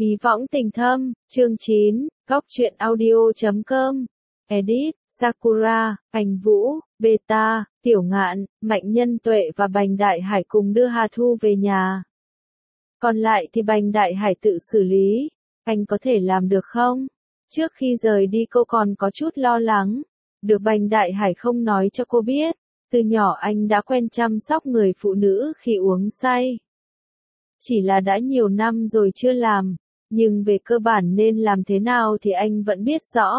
Bí võng tình thâm, chương 9, góc truyện audio.com. Edit, Sakura, Ảnh Vũ, Beta, Tiểu Ngạn, Mạnh Nhân Tuệ và Bành Đại Hải cùng đưa Hà Thu về nhà. Còn lại thì Bành Đại Hải tự xử lý. Anh có thể làm được không? Trước khi rời đi cô còn có chút lo lắng. Được Bành Đại Hải không nói cho cô biết. Từ nhỏ anh đã quen chăm sóc người phụ nữ khi uống say. Chỉ là đã nhiều năm rồi chưa làm. Nhưng về cơ bản nên làm thế nào thì anh vẫn biết rõ.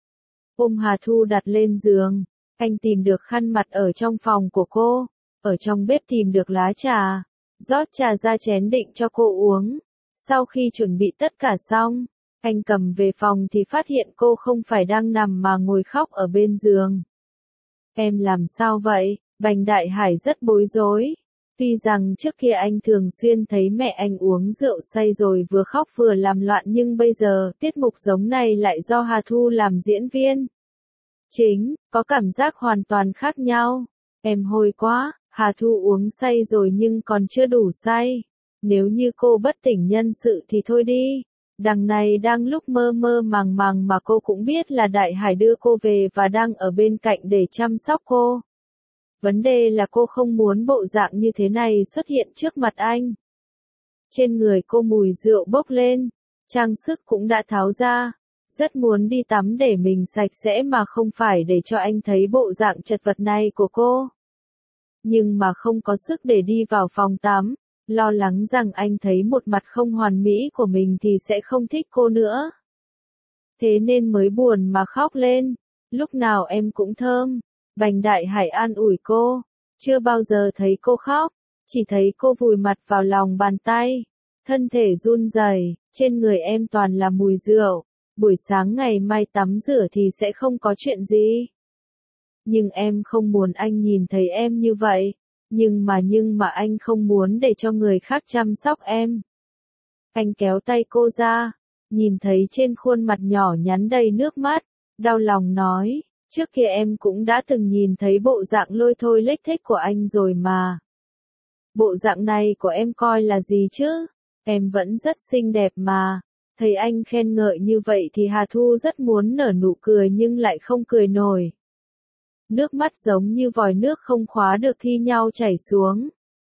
Ôm Hà Thu đặt lên giường, anh tìm được khăn mặt ở trong phòng của cô, ở trong bếp tìm được lá trà, rót trà ra chén định cho cô uống. Sau khi chuẩn bị tất cả xong, anh cầm về phòng thì phát hiện cô không phải đang nằm mà ngồi khóc ở bên giường. Em làm sao vậy? Bành Đại Hải rất bối rối. Tuy rằng trước kia anh thường xuyên thấy mẹ anh uống rượu say rồi vừa khóc vừa làm loạn nhưng bây giờ tiết mục giống này lại do Hà Thu làm diễn viên. Chính, có cảm giác hoàn toàn khác nhau. Em hôi quá, Hà Thu uống say rồi nhưng còn chưa đủ say. Nếu như cô bất tỉnh nhân sự thì thôi đi. Đằng này đang lúc mơ mơ màng màng mà cô cũng biết là Đại Hải đưa cô về và đang ở bên cạnh để chăm sóc cô. Vấn đề là cô không muốn bộ dạng như thế này xuất hiện trước mặt anh. Trên người cô mùi rượu bốc lên, trang sức cũng đã tháo ra. Rất muốn đi tắm để mình sạch sẽ mà không phải để cho anh thấy bộ dạng chật vật này của cô. Nhưng mà không có sức để đi vào phòng tắm, lo lắng rằng anh thấy một mặt không hoàn mỹ của mình thì sẽ không thích cô nữa. Thế nên mới buồn mà khóc lên, lúc nào em cũng thơm. Bành Đại Hải an ủi cô, chưa bao giờ thấy cô khóc, chỉ thấy cô vùi mặt vào lòng bàn tay, thân thể run rẩy, trên người em toàn là mùi rượu, buổi sáng ngày mai tắm rửa thì sẽ không có chuyện gì. Nhưng em không muốn anh nhìn thấy em như vậy, nhưng mà anh không muốn để cho người khác chăm sóc em. Anh kéo tay cô ra, nhìn thấy trên khuôn mặt nhỏ nhắn đầy nước mắt, đau lòng nói. Trước kia em cũng đã từng nhìn thấy bộ dạng lôi thôi lếch thếch của anh rồi mà. Bộ dạng này của em coi là gì chứ? Em vẫn rất xinh đẹp mà. Thấy anh khen ngợi như vậy thì Hà Thu rất muốn nở nụ cười nhưng lại không cười nổi. Nước mắt giống như vòi nước không khóa được thi nhau chảy xuống.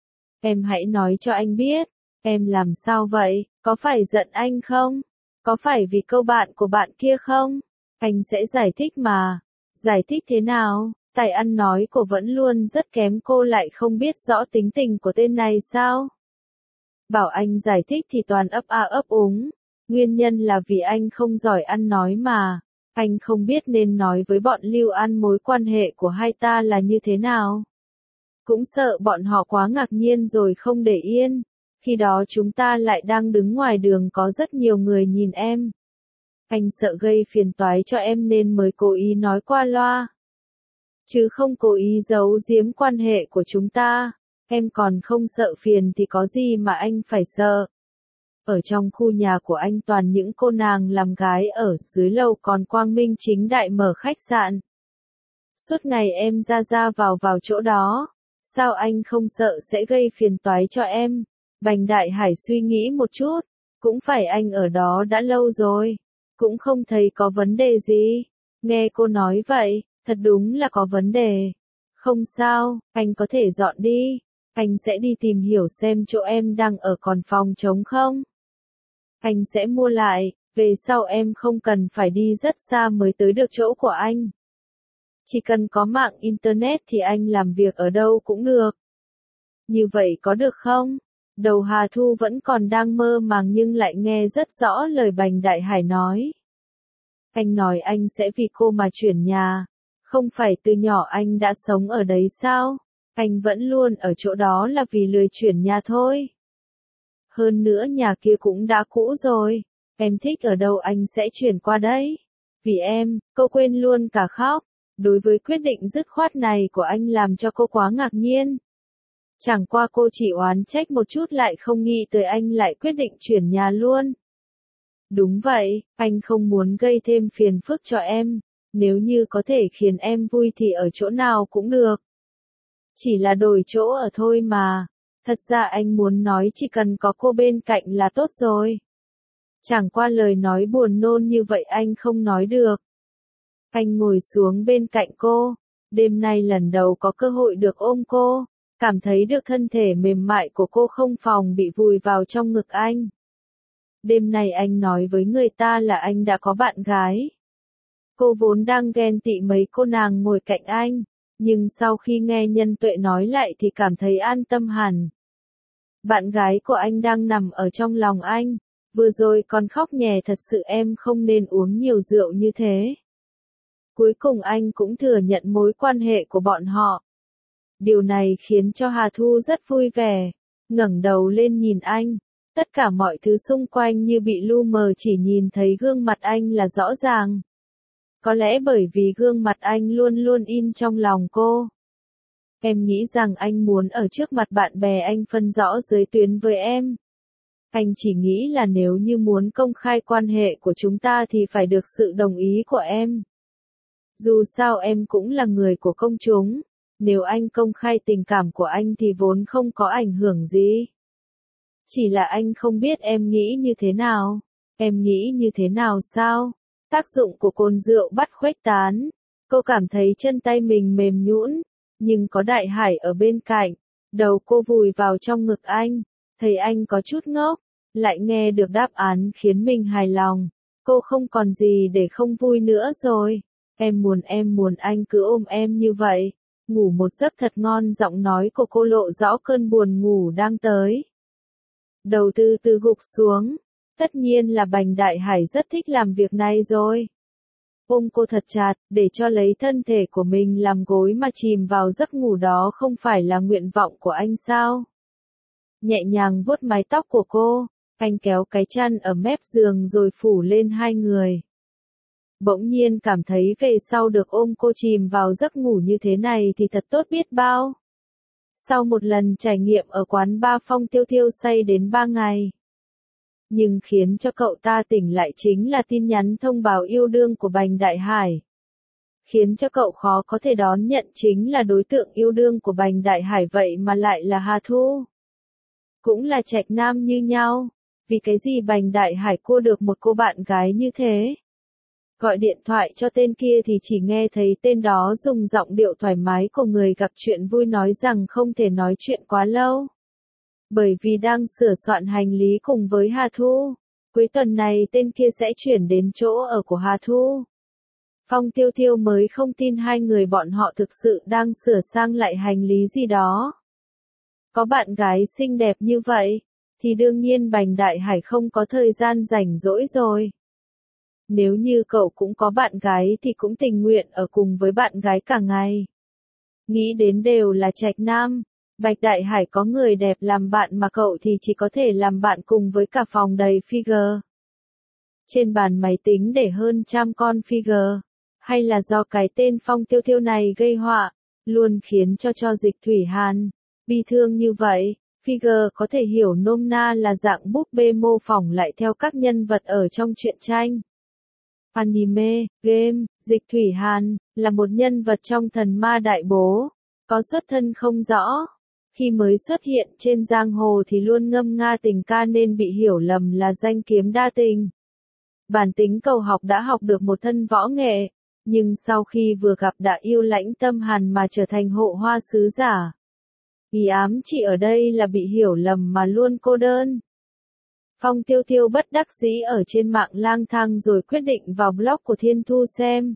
Em hãy nói cho anh biết, em làm sao vậy? Có phải giận anh không? Có phải vì câu bạn của bạn kia không? Anh sẽ giải thích mà. Giải thích thế nào? Tài ăn nói của vẫn luôn rất kém, cô lại không biết rõ tính tình của tên này sao? Bảo anh giải thích thì toàn ấp a ấp úng. Nguyên nhân là vì anh không giỏi ăn nói mà. Anh không biết nên nói với bọn Lưu An mối quan hệ của hai ta là như thế nào. Cũng sợ bọn họ quá ngạc nhiên rồi không để yên. Khi đó chúng ta lại đang đứng ngoài đường có rất nhiều người nhìn em. Anh sợ gây phiền toái cho em nên mới cố ý nói qua loa. Chứ không cố ý giấu giếm quan hệ của chúng ta. Em còn không sợ phiền thì có gì mà anh phải sợ. Ở trong khu nhà của anh toàn những cô nàng làm gái ở, dưới lầu còn quang minh chính đại mở khách sạn. Suốt ngày em ra vào chỗ đó. Sao anh không sợ sẽ gây phiền toái cho em? Bành Đại Hải suy nghĩ một chút. Cũng phải anh ở đó đã lâu rồi. Cũng không thấy có vấn đề gì. Nghe cô nói vậy, thật đúng là có vấn đề. Không sao, anh có thể dọn đi. Anh sẽ đi tìm hiểu xem chỗ em đang ở còn phòng trống không. Anh sẽ mua lại, về sau em không cần phải đi rất xa mới tới được chỗ của anh. Chỉ cần có mạng internet thì anh làm việc ở đâu cũng được. Như vậy có được không? Đầu Hà Thu vẫn còn đang mơ màng nhưng lại nghe rất rõ lời Bành Đại Hải nói. Anh nói anh sẽ vì cô mà chuyển nhà. Không phải từ nhỏ anh đã sống ở đấy sao? Anh vẫn luôn ở chỗ đó là vì lười chuyển nhà thôi. Hơn nữa nhà kia cũng đã cũ rồi. Em thích ở đâu anh sẽ chuyển qua đấy. Vì em, cô quên luôn cả khóc. Đối với quyết định dứt khoát này của anh làm cho cô quá ngạc nhiên. Chẳng qua cô chỉ oán trách một chút lại không nghĩ tới anh lại quyết định chuyển nhà luôn. Đúng vậy, anh không muốn gây thêm phiền phức cho em. Nếu như có thể khiến em vui thì ở chỗ nào cũng được. Chỉ là đổi chỗ ở thôi mà. Thật ra anh muốn nói chỉ cần có cô bên cạnh là tốt rồi. Chẳng qua lời nói buồn nôn như vậy anh không nói được. Anh ngồi xuống bên cạnh cô, đêm nay lần đầu có cơ hội được ôm cô, cảm thấy được thân thể mềm mại của cô không phòng bị vùi vào trong ngực anh. Đêm nay anh nói với người ta là anh đã có bạn gái. Cô vốn đang ghen tị mấy cô nàng ngồi cạnh anh, nhưng sau khi nghe Nhân Tuệ nói lại thì cảm thấy an tâm hẳn. Bạn gái của anh đang nằm ở trong lòng anh, vừa rồi còn khóc nhè thật sự em không nên uống nhiều rượu như thế. Cuối cùng anh cũng thừa nhận mối quan hệ của bọn họ. Điều này khiến cho Hà Thu rất vui vẻ, ngẩng đầu lên nhìn anh. Tất cả mọi thứ xung quanh như bị lu mờ, chỉ nhìn thấy gương mặt anh là rõ ràng. Có lẽ bởi vì gương mặt anh luôn luôn in trong lòng cô. Em nghĩ rằng anh muốn ở trước mặt bạn bè anh phân rõ giới tuyến với em. Anh chỉ nghĩ là nếu như muốn công khai quan hệ của chúng ta thì phải được sự đồng ý của em. Dù sao em cũng là người của công chúng, nếu anh công khai tình cảm của anh thì vốn không có ảnh hưởng gì. Chỉ là anh không biết em nghĩ như thế nào. Em nghĩ như thế nào sao? Tác dụng của cồn rượu bắt khuếch tán. Cô cảm thấy chân tay mình mềm nhũn, nhưng có Đại Hải ở bên cạnh. Đầu cô vùi vào trong ngực anh, thấy anh có chút ngốc, lại nghe được đáp án khiến mình hài lòng. Cô không còn gì để không vui nữa rồi. Em muốn anh cứ ôm em như vậy. Ngủ một giấc thật ngon. Giọng nói của cô lộ rõ cơn buồn ngủ đang tới. Đầu từ từ gục xuống. Tất nhiên là Bành Đại Hải rất thích làm việc này rồi. Ôm cô thật chặt, để cho lấy thân thể của mình làm gối mà chìm vào giấc ngủ, đó không phải là nguyện vọng của anh sao? Nhẹ nhàng vuốt mái tóc của cô, anh kéo cái chăn ở mép giường rồi phủ lên hai người. Bỗng nhiên cảm thấy về sau được ôm cô chìm vào giấc ngủ như thế này thì thật tốt biết bao. Sau một lần trải nghiệm ở quán bar, Phong Tiêu Tiêu say đến 3 ngày. Nhưng khiến cho cậu ta tỉnh lại chính là tin nhắn thông báo yêu đương của Bành Đại Hải. Khiến cho cậu khó có thể đón nhận chính là đối tượng yêu đương của Bành Đại Hải vậy mà lại là Hà Thu. Cũng là trạch nam như nhau, vì cái gì Bành Đại Hải cua được một cô bạn gái như thế? Gọi điện thoại cho tên kia thì chỉ nghe thấy tên đó dùng giọng điệu thoải mái của người gặp chuyện vui nói rằng không thể nói chuyện quá lâu. Bởi vì đang sửa soạn hành lý cùng với Hà Thu. Cuối tuần này tên kia sẽ chuyển đến chỗ ở của Hà Thu. Phong Tiêu Tiêu mới không tin hai người bọn họ thực sự đang sửa sang lại hành lý gì đó. Có bạn gái xinh đẹp như vậy, thì đương nhiên Bành Đại Hải không có thời gian rảnh rỗi rồi. Nếu như cậu cũng có bạn gái thì cũng tình nguyện ở cùng với bạn gái cả ngày. Nghĩ đến đều là trạch nam. Bạch Đại Hải có người đẹp làm bạn mà cậu thì chỉ có thể làm bạn cùng với cả phòng đầy figure. Trên bàn máy tính để hơn 100 con figure. Hay là do cái tên Phong Tiêu Tiêu này gây họa, luôn khiến cho Dịch Thủy Hàn bi thương như vậy. Figure có thể hiểu nôm na là dạng búp bê mô phỏng lại theo các nhân vật ở trong truyện tranh. Anime, game, Dịch Thủy Hàn là một nhân vật trong Thần Ma Đại Bố, có xuất thân không rõ. Khi mới xuất hiện trên giang hồ thì luôn ngâm nga tình ca nên bị hiểu lầm là danh kiếm đa tình. Bản tính cầu học đã học được một thân võ nghệ, nhưng sau khi vừa gặp đã yêu lãnh tâm hàn mà trở thành hộ hoa sứ giả. Ý ám chỉ ở đây là bị hiểu lầm mà luôn cô đơn. Phong Tiêu Tiêu bất đắc dĩ ở trên mạng lang thang rồi quyết định vào blog của Thiên Thu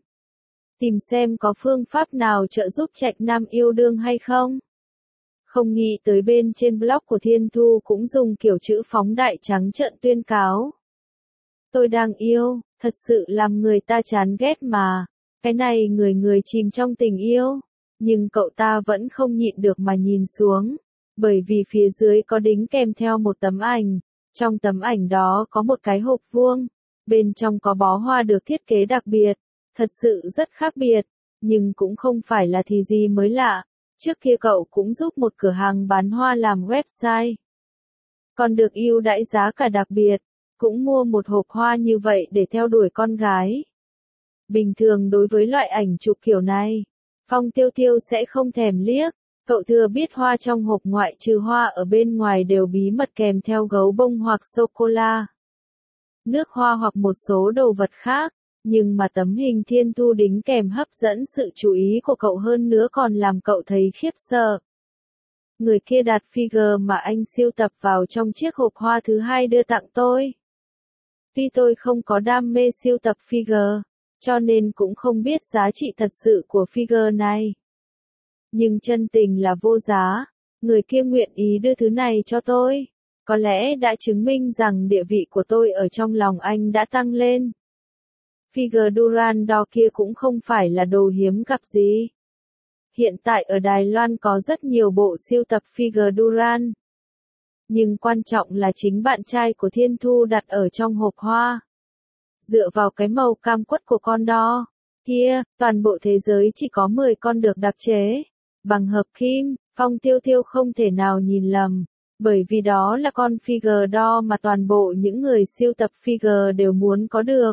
tìm xem có phương pháp nào trợ giúp trạch nam yêu đương hay không. Không nghĩ tới bên trên blog của Thiên Thu cũng dùng kiểu chữ phóng đại trắng trợn tuyên cáo. Tôi đang yêu, thật sự làm người ta chán ghét mà. Cái này người chìm trong tình yêu. Nhưng cậu ta vẫn không nhịn được mà nhìn xuống. Bởi vì phía dưới có đính kèm theo một tấm ảnh. Trong tấm ảnh đó có một cái hộp vuông. Bên trong có bó hoa được thiết kế đặc biệt. Thật sự rất khác biệt. Nhưng cũng không phải là thì gì mới lạ. Trước kia cậu cũng giúp một cửa hàng bán hoa làm website. Còn được ưu đãi giá cả đặc biệt. Cũng mua một hộp hoa như vậy để theo đuổi con gái. Bình thường đối với loại ảnh chụp kiểu này, Phong Tiêu Tiêu sẽ không thèm liếc. Cậu thừa biết hoa trong hộp ngoại trừ hoa ở bên ngoài đều bí mật kèm theo gấu bông hoặc sô-cô-la. nước hoa hoặc một số đồ vật khác, nhưng mà tấm hình Thiên Thu đính kèm hấp dẫn sự chú ý của cậu hơn nữa còn làm cậu thấy khiếp sợ. Người kia đặt figure mà anh sưu tập vào trong chiếc hộp hoa thứ hai đưa tặng tôi. Tuy tôi không có đam mê sưu tập figure, cho nên cũng không biết giá trị thật sự của figure này. Nhưng chân tình là vô giá, người kia nguyện ý đưa thứ này cho tôi. Có lẽ đã chứng minh rằng địa vị của tôi ở trong lòng anh đã tăng lên. Figure Durand đo kia cũng không phải là đồ hiếm gặp gì. Hiện tại ở Đài Loan có rất nhiều bộ sưu tập figure Durand. Nhưng quan trọng là chính bạn trai của Thiên Thu đặt ở trong hộp hoa. Dựa vào cái màu cam quất của con đo kia, toàn bộ thế giới chỉ có 10 con được đặc chế bằng hợp kim. Phong Tiêu Tiêu không thể nào nhìn lầm, bởi vì đó là con figure đo mà toàn bộ những người sưu tập figure đều muốn có được.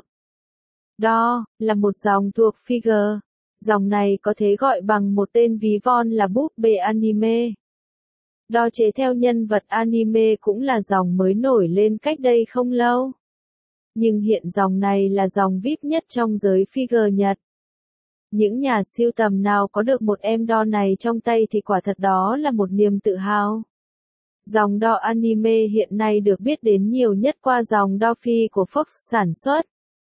Đo là một dòng thuộc figure. Dòng này có thể gọi bằng một tên ví von là búp bê anime. Đo chế theo nhân vật anime cũng là dòng mới nổi lên cách đây không lâu. Nhưng hiện dòng này là dòng VIP nhất trong giới figure Nhật. Những nhà sưu tầm nào có được một em đo này trong tay thì quả thật đó là một niềm tự hào. Dòng đo anime hiện nay được biết đến nhiều nhất qua dòng đo phi của Fox sản xuất.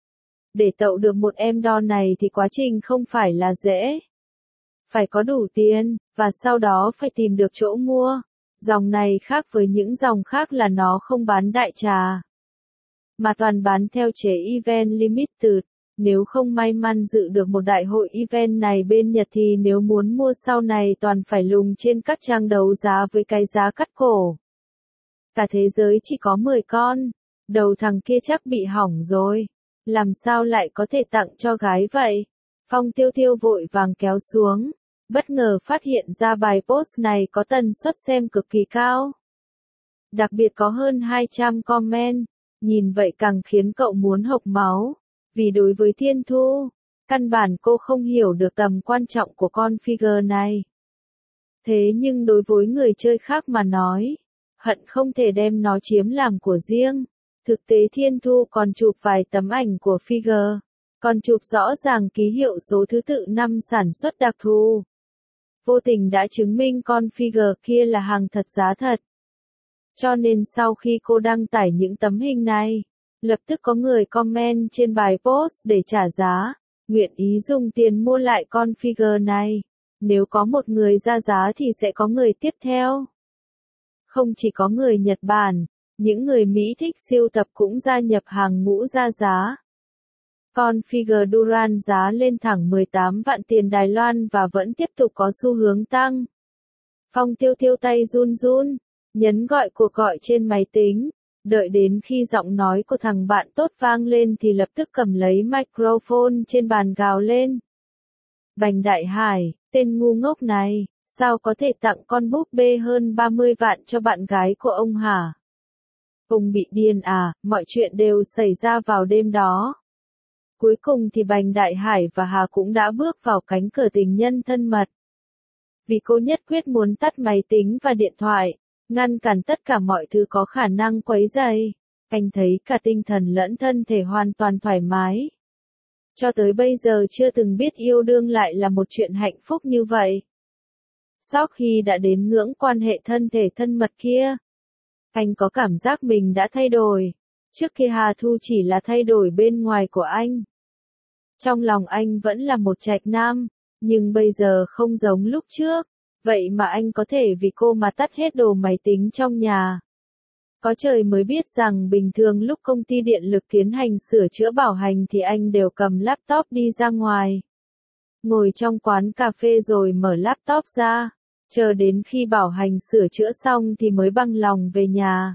Để tậu được một em đo này thì quá trình không phải là dễ. Phải có đủ tiền, và sau đó phải tìm được chỗ mua. Dòng này khác với những dòng khác là nó không bán đại trà, mà toàn bán theo chế event limited. Nếu không may mắn dự được một đại hội event này bên Nhật thì nếu muốn mua sau này toàn phải lùng trên các trang đấu giá với cái giá cắt cổ. Cả thế giới chỉ có 10 con, đầu thằng kia chắc bị hỏng rồi. Làm sao lại có thể tặng cho gái vậy? Phong Tiêu Tiêu vội vàng kéo xuống, bất ngờ phát hiện ra bài post này có tần suất xem cực kỳ cao. Đặc biệt có hơn 200 comment, nhìn vậy càng khiến cậu muốn hộc máu. Vì đối với Thiên Thu, căn bản cô không hiểu được tầm quan trọng của con figure này. Thế nhưng đối với người chơi khác mà nói, hận không thể đem nó chiếm làm của riêng. Thực tế Thiên Thu còn chụp vài tấm ảnh của figure, còn chụp rõ ràng ký hiệu số thứ tự năm sản xuất đặc thù. Vô tình đã chứng minh con figure kia là hàng thật giá thật. Cho nên sau khi cô đăng tải những tấm hình này, lập tức có người comment trên bài post để trả giá, nguyện ý dùng tiền mua lại con figure này. Nếu có một người ra giá thì sẽ có người tiếp theo. Không chỉ có người Nhật Bản, những người Mỹ thích siêu tập cũng gia nhập hàng ngũ ra giá. Con figure Durand giá lên thẳng 18 vạn tiền Đài Loan và vẫn tiếp tục có xu hướng tăng. Phong Tiêu Tiêu tay run run, nhấn gọi cuộc gọi trên máy tính. Đợi đến khi giọng nói của thằng bạn tốt vang lên thì lập tức cầm lấy microphone trên bàn gào lên. Bành Đại Hải, tên ngu ngốc này, sao có thể tặng con búp bê hơn 30 vạn cho bạn gái của ông hả? Ông bị điên à, mọi chuyện đều xảy ra vào đêm đó. Cuối cùng thì Bành Đại Hải và Hà cũng đã bước vào cánh cửa tình nhân thân mật. Vì cô nhất quyết muốn tắt máy tính và điện thoại, ngăn cản tất cả mọi thứ có khả năng quấy rầy. Anh thấy cả tinh thần lẫn thân thể hoàn toàn thoải mái. Cho tới bây giờ chưa từng biết yêu đương lại là một chuyện hạnh phúc như vậy. Sau khi đã đến ngưỡng quan hệ thân thể thân mật kia, anh có cảm giác mình đã thay đổi. Trước kia Hà Thu chỉ là thay đổi bên ngoài của anh. Trong lòng anh vẫn là một trạch nam, nhưng bây giờ không giống lúc trước. Vậy mà anh có thể vì cô mà tắt hết đồ máy tính trong nhà. Có trời mới biết rằng bình thường lúc công ty điện lực tiến hành sửa chữa bảo hành thì anh đều cầm laptop đi ra ngoài. Ngồi trong quán cà phê rồi mở laptop ra, chờ đến khi bảo hành sửa chữa xong thì mới bằng lòng về nhà.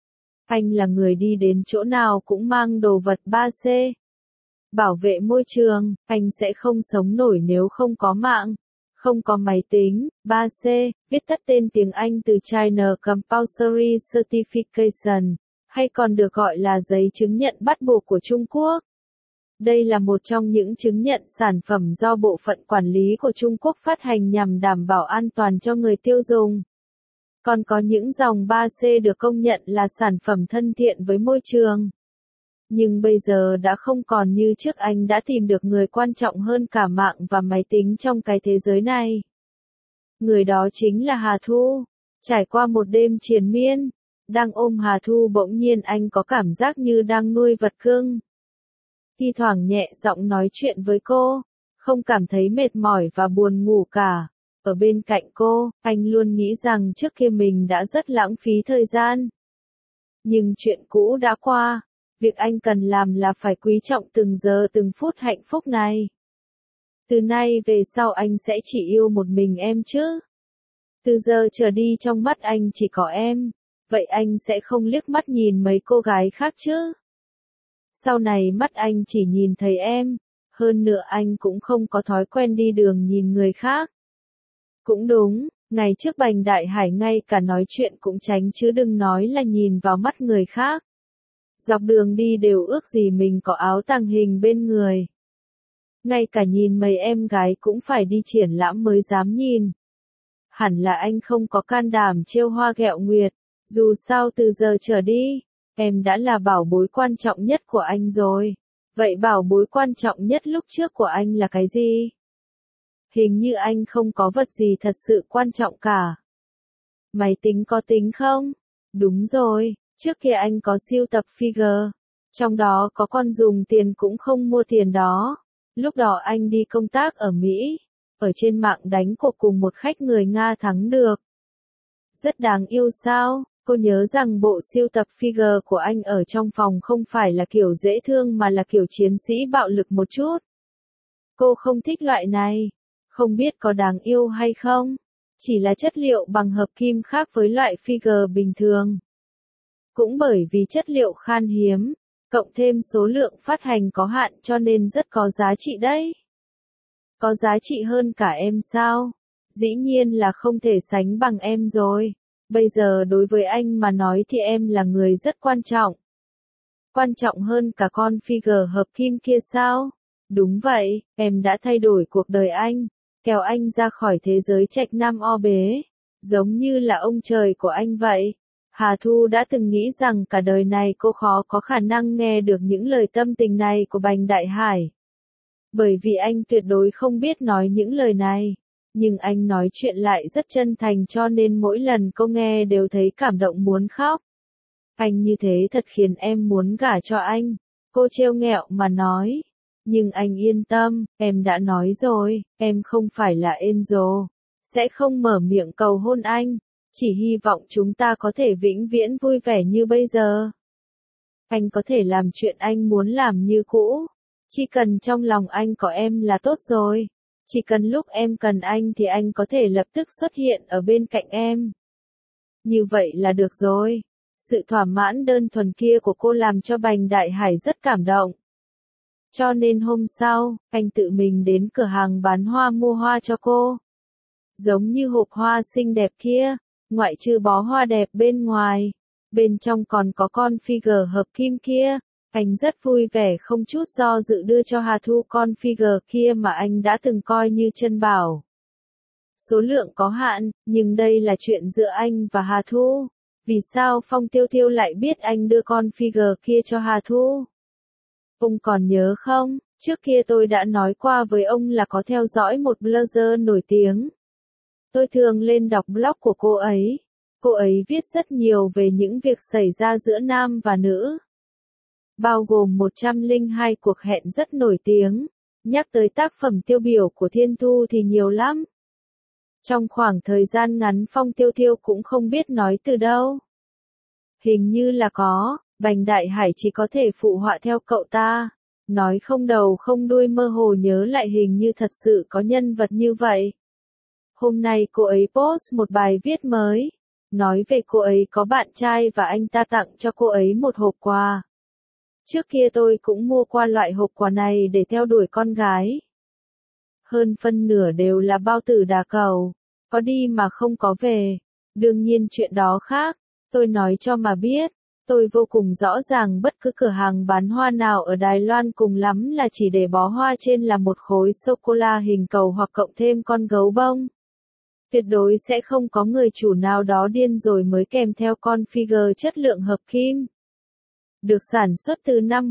Anh là người đi đến chỗ nào cũng mang đồ vật 3C. Bảo vệ môi trường, anh sẽ không sống nổi nếu không có mạng. Không có máy tính. 3C, viết tắt tên tiếng Anh từ China Compulsory Certification, hay còn được gọi là giấy chứng nhận bắt buộc của Trung Quốc. Đây là một trong những chứng nhận sản phẩm do Bộ phận Quản lý của Trung Quốc phát hành nhằm đảm bảo an toàn cho người tiêu dùng. Còn có những dòng 3C được công nhận là sản phẩm thân thiện với môi trường. Nhưng bây giờ đã không còn như trước, anh đã tìm được người quan trọng hơn cả mạng và máy tính trong cái thế giới này. Người đó chính là Hà Thu. Trải qua một đêm triền miên, đang ôm Hà Thu bỗng nhiên anh có cảm giác như đang nuôi vật cưng. Thi thoảng nhẹ giọng nói chuyện với cô, không cảm thấy mệt mỏi và buồn ngủ cả. Ở bên cạnh cô, anh luôn nghĩ rằng trước kia mình đã rất lãng phí thời gian. Nhưng chuyện cũ đã qua, việc anh cần làm là phải quý trọng từng giờ từng phút hạnh phúc này. Từ nay về sau anh sẽ chỉ yêu một mình em chứ. Từ giờ trở đi trong mắt anh chỉ có em, vậy anh sẽ không liếc mắt nhìn mấy cô gái khác chứ. Sau này mắt anh chỉ nhìn thấy em, hơn nữa anh cũng không có thói quen đi đường nhìn người khác. Cũng đúng, ngày trước Bành Đại Hải ngay cả nói chuyện cũng tránh chứ đừng nói là nhìn vào mắt người khác. Dọc đường đi đều ước gì mình có áo tàng hình bên người. Ngay cả nhìn mấy em gái cũng phải đi triển lãm mới dám nhìn. Hẳn là anh không có can đảm trêu hoa ghẹo nguyệt, dù sao từ giờ trở đi, em đã là bảo bối quan trọng nhất của anh rồi. Vậy bảo bối quan trọng nhất lúc trước của anh là cái gì? Hình như anh không có vật gì thật sự quan trọng cả. Máy tính có tính không? Đúng rồi, trước kia anh có sưu tập figure. Trong đó có con dùng tiền cũng không mua tiền đó. Lúc đó anh đi công tác ở Mỹ. Ở trên mạng đánh cuộc cùng một khách người Nga thắng được. Rất đáng yêu sao? Cô nhớ rằng bộ sưu tập figure của anh ở trong phòng không phải là kiểu dễ thương mà là kiểu chiến sĩ bạo lực một chút. Cô không thích loại này. Không biết có đáng yêu hay không? Chỉ là chất liệu bằng hợp kim khác với loại figure bình thường. Cũng bởi vì chất liệu khan hiếm, cộng thêm số lượng phát hành có hạn cho nên rất có giá trị đấy. Có giá trị hơn cả em sao? Dĩ nhiên là không thể sánh bằng em rồi. Bây giờ đối với anh mà nói thì em là người rất quan trọng. Quan trọng hơn cả con figure hợp kim kia sao? Đúng vậy, em đã thay đổi cuộc đời anh, kéo anh ra khỏi thế giới trạch nam o bế, giống như là ông trời của anh vậy. Hà Thu đã từng nghĩ rằng cả đời này cô khó có khả năng nghe được những lời tâm tình này của Bành Đại Hải. Bởi vì anh tuyệt đối không biết nói những lời này. Nhưng anh nói chuyện lại rất chân thành cho nên mỗi lần cô nghe đều thấy cảm động muốn khóc. Anh như thế thật khiến em muốn gả cho anh. Cô trêu nghẹo mà nói. Nhưng anh yên tâm, em đã nói rồi, em không phải là Angel. Sẽ không mở miệng cầu hôn anh. Chỉ hy vọng chúng ta có thể vĩnh viễn vui vẻ như bây giờ. Anh có thể làm chuyện anh muốn làm như cũ. Chỉ cần trong lòng anh có em là tốt rồi. Chỉ cần lúc em cần anh thì anh có thể lập tức xuất hiện ở bên cạnh em. Như vậy là được rồi. Sự thỏa mãn đơn thuần kia của cô làm cho Bành Đại Hải rất cảm động. Cho nên hôm sau, anh tự mình đến cửa hàng bán hoa mua hoa cho cô. Giống như hộp hoa xinh đẹp kia, ngoại trừ bó hoa đẹp bên ngoài, bên trong còn có con figure hợp kim kia. Anh rất vui vẻ không chút do dự đưa cho Hà Thu con figure kia mà anh đã từng coi như chân bảo. Số lượng có hạn, nhưng đây là chuyện giữa anh và Hà Thu. Vì sao Phong Tiêu Tiêu lại biết anh đưa con figure kia cho Hà Thu? Ông còn nhớ không, trước kia tôi đã nói qua với ông là có theo dõi một blogger nổi tiếng. Tôi thường lên đọc blog của cô ấy. Cô ấy viết rất nhiều về những việc xảy ra giữa nam và nữ. Bao gồm 102 cuộc hẹn rất nổi tiếng. Nhắc tới tác phẩm tiêu biểu của Thiên Thu thì nhiều lắm. Trong khoảng thời gian ngắn Phong Tiêu Tiêu cũng không biết nói từ đâu. Hình như là có, Bành Đại Hải chỉ có thể phụ họa theo cậu ta. Nói không đầu không đuôi mơ hồ nhớ lại hình như thật sự có nhân vật như vậy. Hôm nay cô ấy post một bài viết mới. Nói về cô ấy có bạn trai và anh ta tặng cho cô ấy một hộp quà. Trước kia tôi cũng mua qua loại hộp quà này để theo đuổi con gái. Hơn phân nửa đều là bao tử đà cầu. Có đi mà không có về. Đương nhiên chuyện đó khác. Tôi nói cho mà biết. Tôi vô cùng rõ ràng bất cứ cửa hàng bán hoa nào ở Đài Loan cùng lắm là chỉ để bó hoa trên là một khối sô-cô-la hình cầu hoặc cộng thêm con gấu bông. Tuyệt đối sẽ không có người chủ nào đó điên rồi mới kèm theo con figure chất lượng hợp kim. được sản xuất từ năm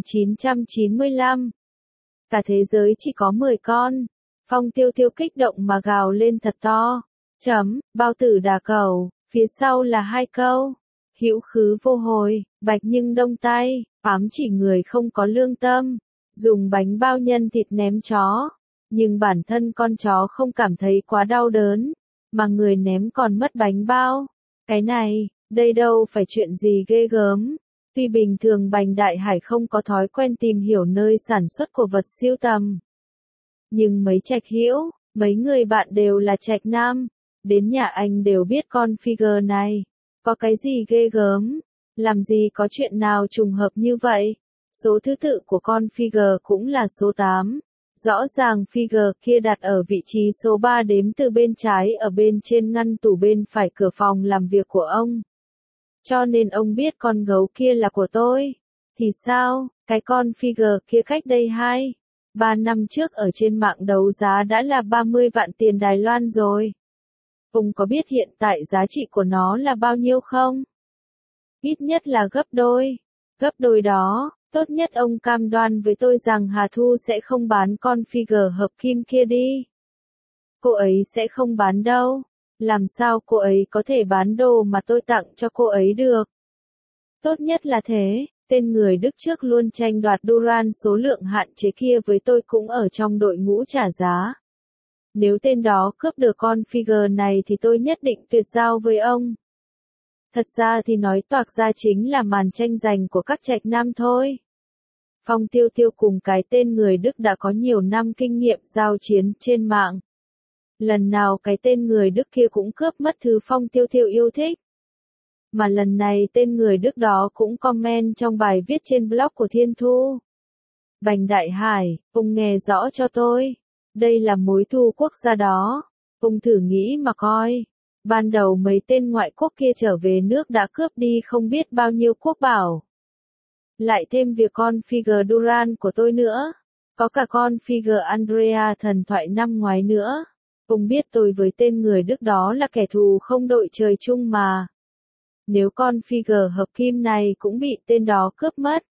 1995. Cả thế giới chỉ có 10 con. Phong Tiêu Tiêu kích động mà gào lên thật to. Bao tử đả cầu, phía sau là 2 câu. Hữu khứ vô hồi, bạch nhưng đông tay, ám chỉ người không có lương tâm. Dùng bánh bao nhân thịt ném chó. Nhưng bản thân con chó không cảm thấy quá đau đớn. Mà người ném còn mất bánh bao. Cái này, đây đâu phải chuyện gì ghê gớm. Tuy bình thường Bành Đại Hải không có thói quen tìm hiểu nơi sản xuất của vật sưu tầm. Nhưng mấy trạch hữu, mấy người bạn đều là trạch nam. Đến nhà anh đều biết con figure này. Có cái gì ghê gớm? Làm gì có chuyện nào trùng hợp như vậy? Số thứ tự của con figure cũng là số 8. Rõ ràng figure kia đặt ở vị trí số 3 đếm từ bên trái ở bên trên ngăn tủ bên phải cửa phòng làm việc của ông. Cho nên ông biết con gấu kia là của tôi. Thì sao, cái con figure kia cách đây 3 năm trước ở trên mạng đấu giá đã là 30 vạn tiền Đài Loan rồi. Ông có biết hiện tại giá trị của nó là bao nhiêu không? Ít nhất là gấp đôi. Gấp đôi đó, tốt nhất ông cam đoan với tôi rằng Hà Thu sẽ không bán con figure hợp kim kia đi. Cô ấy sẽ không bán đâu. Làm sao cô ấy có thể bán đồ mà tôi tặng cho cô ấy được? Tốt nhất là thế, tên người Đức trước luôn tranh đoạt Duran số lượng hạn chế kia với tôi cũng ở trong đội ngũ trả giá. Nếu tên đó cướp được con figure này thì tôi nhất định tuyệt giao với ông. Thật ra thì nói toạc ra chính là màn tranh giành của các trạch nam thôi. Phong Tiêu Tiêu cùng cái tên người Đức đã có nhiều năm kinh nghiệm giao chiến trên mạng. Lần nào cái tên người Đức kia cũng cướp mất thứ Phong Tiêu Tiêu yêu thích. Mà lần này tên người Đức đó cũng comment trong bài viết trên blog của Thiên Thu. Bành Đại Hải, ông nghe rõ cho tôi. Đây là mối thù quốc gia đó. Ông thử nghĩ mà coi. Ban đầu mấy tên ngoại quốc kia trở về nước đã cướp đi không biết bao nhiêu quốc bảo. Lại thêm việc con figure Duran của tôi nữa. Có cả con figure Andrea thần thoại năm ngoái nữa. Ông biết tôi với tên người Đức đó là kẻ thù không đội trời chung mà. Nếu con figure hợp kim này cũng bị tên đó cướp mất.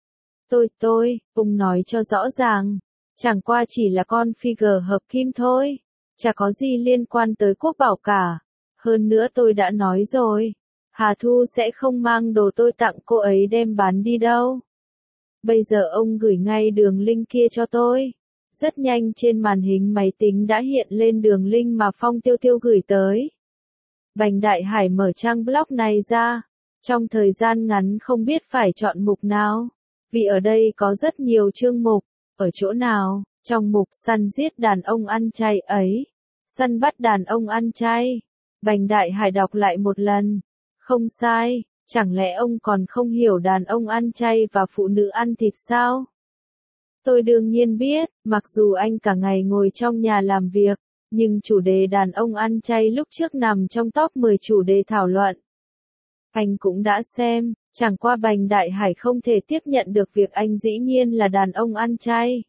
Ông nói cho rõ ràng. Chẳng qua chỉ là con figure hợp kim thôi. Chả có gì liên quan tới quốc bảo cả. Hơn nữa tôi đã nói rồi. Hà Thu sẽ không mang đồ tôi tặng cô ấy đem bán đi đâu. Bây giờ ông gửi ngay đường link kia cho tôi. Rất nhanh trên màn hình máy tính đã hiện lên đường link mà Phong Tiêu Tiêu gửi tới. Bành Đại Hải mở trang blog này ra. Trong thời gian ngắn không biết phải chọn mục nào. Vì ở đây có rất nhiều chương mục. Ở chỗ nào, trong mục săn giết đàn ông ăn chay ấy. Săn bắt đàn ông ăn chay. Bành Đại Hải đọc lại một lần. Không sai, chẳng lẽ ông còn không hiểu đàn ông ăn chay và phụ nữ ăn thịt sao? Tôi đương nhiên biết, mặc dù anh cả ngày ngồi trong nhà làm việc, nhưng chủ đề đàn ông ăn chay lúc trước nằm trong top 10 chủ đề thảo luận. Anh cũng đã xem, chẳng qua Bành Đại Hải không thể tiếp nhận được việc anh dĩ nhiên là đàn ông ăn chay.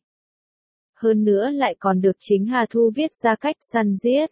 Hơn nữa lại còn được chính Hà Thu viết ra cách săn giết.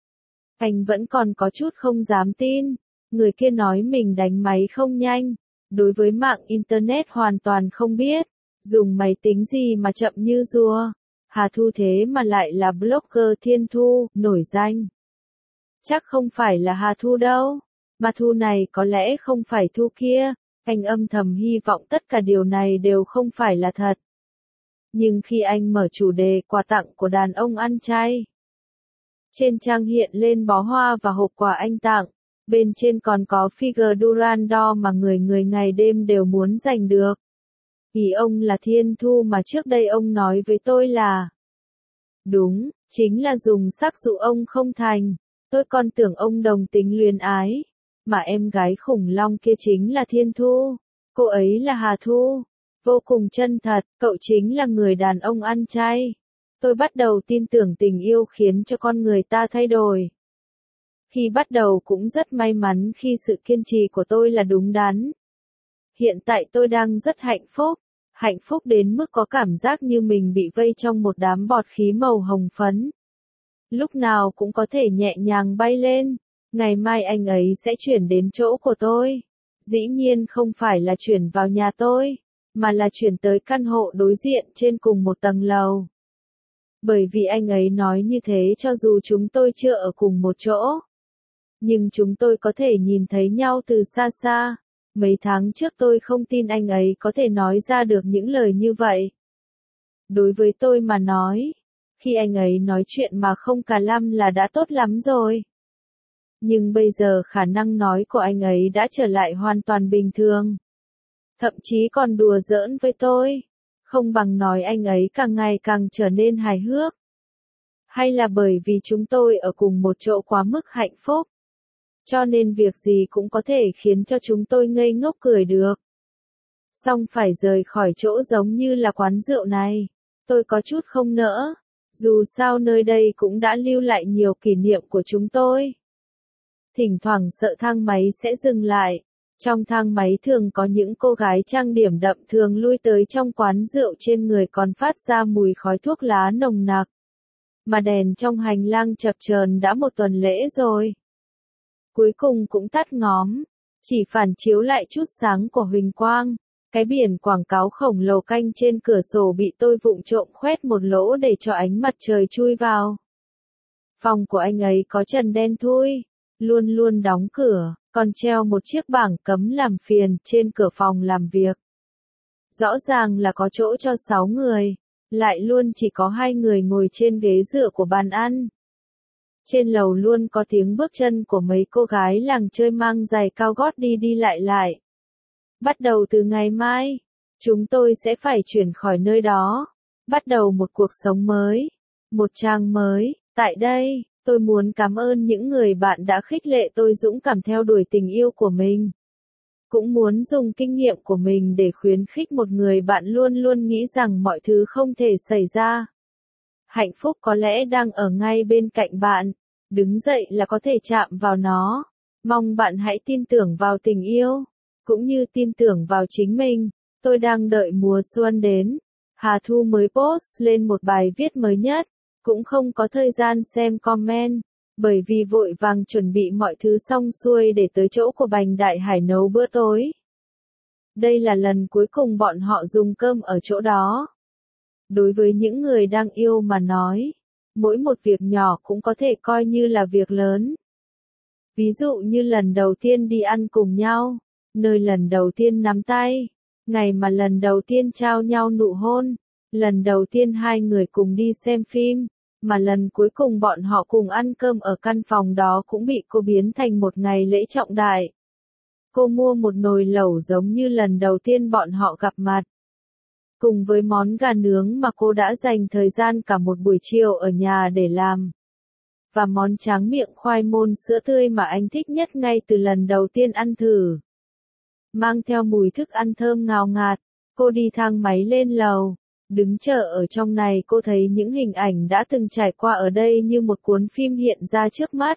Anh vẫn còn có chút không dám tin. Người kia nói mình đánh máy không nhanh. Đối với mạng Internet hoàn toàn không biết. Dùng máy tính gì mà chậm như rùa. Hà Thu thế mà lại là blogger Thiên Thu, nổi danh. Chắc không phải là Hà Thu đâu. Mà Thu này có lẽ không phải Thu kia. Anh âm thầm hy vọng tất cả điều này đều không phải là thật. Nhưng khi anh mở chủ đề quà tặng của đàn ông ăn chay. Trên trang hiện lên bó hoa và hộp quà anh tặng. Bên trên còn có figure Duran đo mà người ngày đêm đều muốn giành được. Ý ông là Thiên Thu mà trước đây ông nói với tôi là. Đúng, chính là dùng sắc dụ ông không thành. Tôi còn tưởng ông đồng tính luyến ái. Mà em gái khủng long kia chính là Thiên Thu. Cô ấy là Hà Thu. Vô cùng chân thật, cậu chính là người đàn ông ăn chay. Tôi bắt đầu tin tưởng tình yêu khiến cho con người ta thay đổi. Khi bắt đầu cũng rất may mắn khi sự kiên trì của tôi là đúng đắn. Hiện tại tôi đang rất hạnh phúc đến mức có cảm giác như mình bị vây trong một đám bọt khí màu hồng phấn. Lúc nào cũng có thể nhẹ nhàng bay lên. Ngày mai anh ấy sẽ chuyển đến chỗ của tôi. Dĩ nhiên không phải là chuyển vào nhà tôi, mà là chuyển tới căn hộ đối diện trên cùng một tầng lầu. Bởi vì anh ấy nói như thế cho dù chúng tôi chưa ở cùng một chỗ. Nhưng chúng tôi có thể nhìn thấy nhau từ xa xa. Mấy tháng trước tôi không tin anh ấy có thể nói ra được những lời như vậy. Đối với tôi mà nói, khi anh ấy nói chuyện mà không cà lăm là đã tốt lắm rồi. Nhưng bây giờ khả năng nói của anh ấy đã trở lại hoàn toàn bình thường. Thậm chí còn đùa giỡn với tôi. Không bằng nói anh ấy càng ngày càng trở nên hài hước. Hay là bởi vì chúng tôi ở cùng một chỗ quá mức hạnh phúc. Cho nên việc gì cũng có thể khiến cho chúng tôi ngây ngốc cười được. Xong phải rời khỏi chỗ giống như là quán rượu này. Tôi có chút không nỡ. Dù sao nơi đây cũng đã lưu lại nhiều kỷ niệm của chúng tôi. Thỉnh thoảng sợ thang máy sẽ dừng lại. Trong thang máy thường có những cô gái trang điểm đậm thường lui tới trong quán rượu, trên người còn phát ra mùi khói thuốc lá nồng nặc. Mà đèn trong hành lang chập chờn đã một tuần lễ rồi. Cuối cùng cũng tắt ngóm, chỉ phản chiếu lại chút sáng của huỳnh quang. Cái biển quảng cáo khổng lồ canh trên cửa sổ bị tôi vụng trộm khoét một lỗ để cho ánh mặt trời chui vào. Phòng của anh ấy có trần đen thui, luôn luôn đóng cửa, còn treo một chiếc bảng cấm làm phiền trên cửa phòng làm việc. Rõ ràng là có chỗ cho 6 người, lại luôn chỉ có 2 người ngồi trên ghế dựa của bàn ăn. Trên lầu luôn có tiếng bước chân của mấy cô gái làng chơi mang giày cao gót đi đi lại lại. Bắt đầu từ ngày mai, chúng tôi sẽ phải chuyển khỏi nơi đó, bắt đầu một cuộc sống mới, một trang mới. Tại đây, tôi muốn cảm ơn những người bạn đã khích lệ tôi dũng cảm theo đuổi tình yêu của mình. Cũng muốn dùng kinh nghiệm của mình để khuyến khích một người bạn luôn luôn nghĩ rằng mọi thứ không thể xảy ra. Hạnh phúc có lẽ đang ở ngay bên cạnh bạn, đứng dậy là có thể chạm vào nó. Mong bạn hãy tin tưởng vào tình yêu, cũng như tin tưởng vào chính mình. Tôi đang đợi mùa xuân đến. Hà Thu mới post lên một bài viết mới nhất, cũng không có thời gian xem comment, bởi vì vội vàng chuẩn bị mọi thứ xong xuôi để tới chỗ của Bành Đại Hải nấu bữa tối. Đây là lần cuối cùng bọn họ dùng cơm ở chỗ đó. Đối với những người đang yêu mà nói, mỗi một việc nhỏ cũng có thể coi như là việc lớn. Ví dụ như lần đầu tiên đi ăn cùng nhau, nơi lần đầu tiên nắm tay, ngày mà lần đầu tiên trao nhau nụ hôn, lần đầu tiên 2 người cùng đi xem phim, mà lần cuối cùng bọn họ cùng ăn cơm ở căn phòng đó cũng bị cô biến thành một ngày lễ trọng đại. Cô mua một nồi lẩu giống như lần đầu tiên bọn họ gặp mặt. Cùng với món gà nướng mà cô đã dành thời gian cả một buổi chiều ở nhà để làm. Và món tráng miệng khoai môn sữa tươi mà anh thích nhất ngay từ lần đầu tiên ăn thử. Mang theo mùi thức ăn thơm ngào ngạt, cô đi thang máy lên lầu. Đứng chờ ở trong này cô thấy những hình ảnh đã từng trải qua ở đây như một cuốn phim hiện ra trước mắt.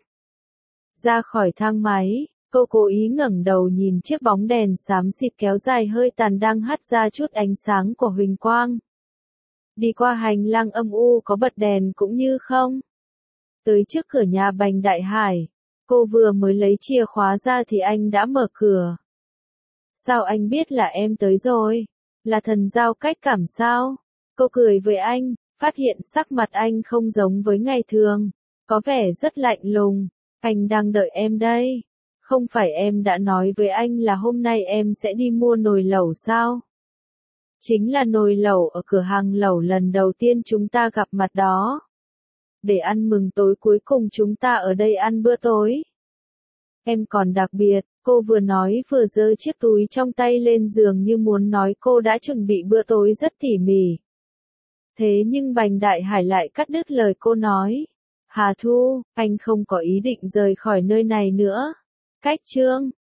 Ra khỏi thang máy, cô cố ý ngẩng đầu nhìn chiếc bóng đèn xám xịt kéo dài hơi tàn đang hắt ra chút ánh sáng của huỳnh quang. Đi qua hành lang âm u có bật đèn cũng như không. Tới trước cửa nhà Bành Đại Hải, cô vừa mới lấy chìa khóa ra thì anh đã mở cửa. Sao anh biết là em tới rồi? Là thần giao cách cảm sao? Cô cười với anh, phát hiện sắc mặt anh không giống với ngày thường, có vẻ rất lạnh lùng. Anh đang đợi em đây. Không phải em đã nói với anh là hôm nay em sẽ đi mua nồi lẩu sao? Chính là nồi lẩu ở cửa hàng lẩu lần đầu tiên chúng ta gặp mặt đó. Để ăn mừng tối cuối cùng chúng ta ở đây ăn bữa tối. Em còn đặc biệt, cô vừa nói vừa giơ chiếc túi trong tay lên giường như muốn nói cô đã chuẩn bị bữa tối rất tỉ mỉ. Thế nhưng Bành Đại Hải lại cắt đứt lời cô nói. Hà Thu, anh không có ý định rời khỏi nơi này nữa. Cách chương